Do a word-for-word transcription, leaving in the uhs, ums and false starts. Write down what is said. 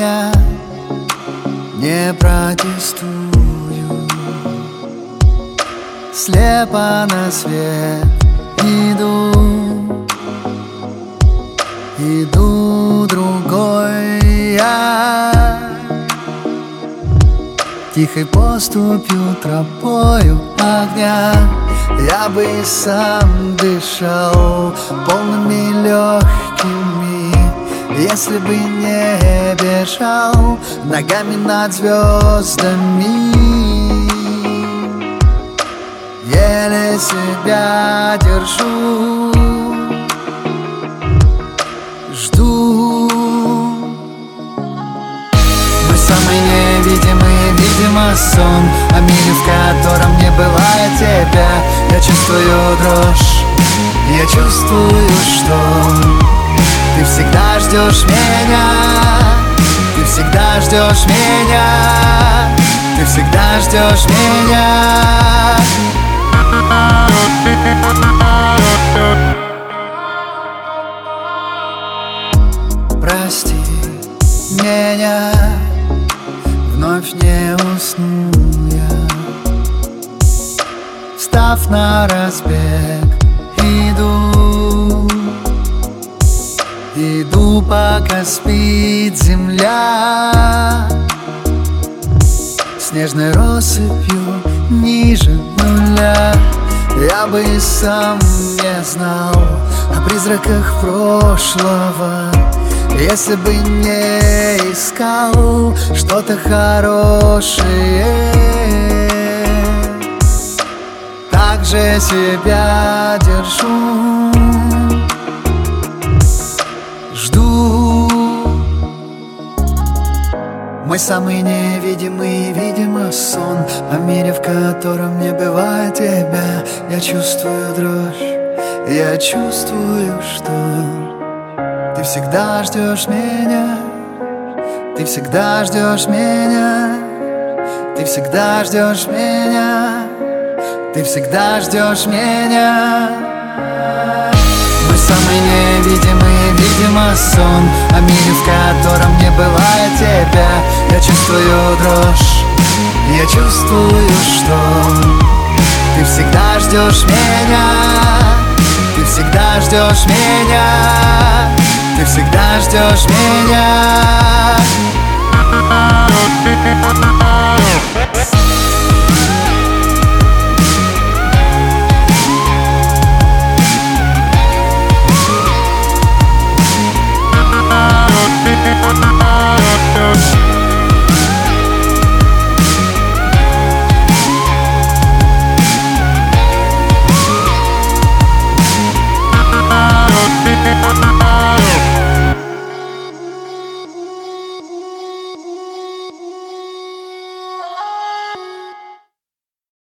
меня, не протестую. Слепо на свет иду, иду другой я. Тихой поступью, тропою огня я бы и сам дышал полными легкими, если бы не бежал ногами над звездами. Еле себя держу, жду. Мы самый невидимый, видимо, сон о мире, в котором не бывает тебя. Я чувствую дрожь, я чувствую, что ты всегда ждешь меня, ты всегда ждешь меня, ты всегда ждешь меня. Прости меня, вновь не усну я. Встав на разбег, иду, иду, пока спит земля. Снежной россыпью ниже нуля я бы и сам не знал о призраках прошлого, если бы не искал что-то хорошее. Так же себя держу, жду. Мой самый невидимый, видимо, сон о мире, в котором не бывает тебя. Я чувствую дрожь, я чувствую, что ты всегда ждешь меня, ты всегда ждешь меня, ты всегда ждешь меня, ты всегда ждешь меня. Мой самый невидимый, видимо, сон о мире, в котором не бывает тебя. Я чувствую дрожь, я чувствую, что ты всегда ждешь меня, ты всегда ждешь меня, ты всегда ждешь меня.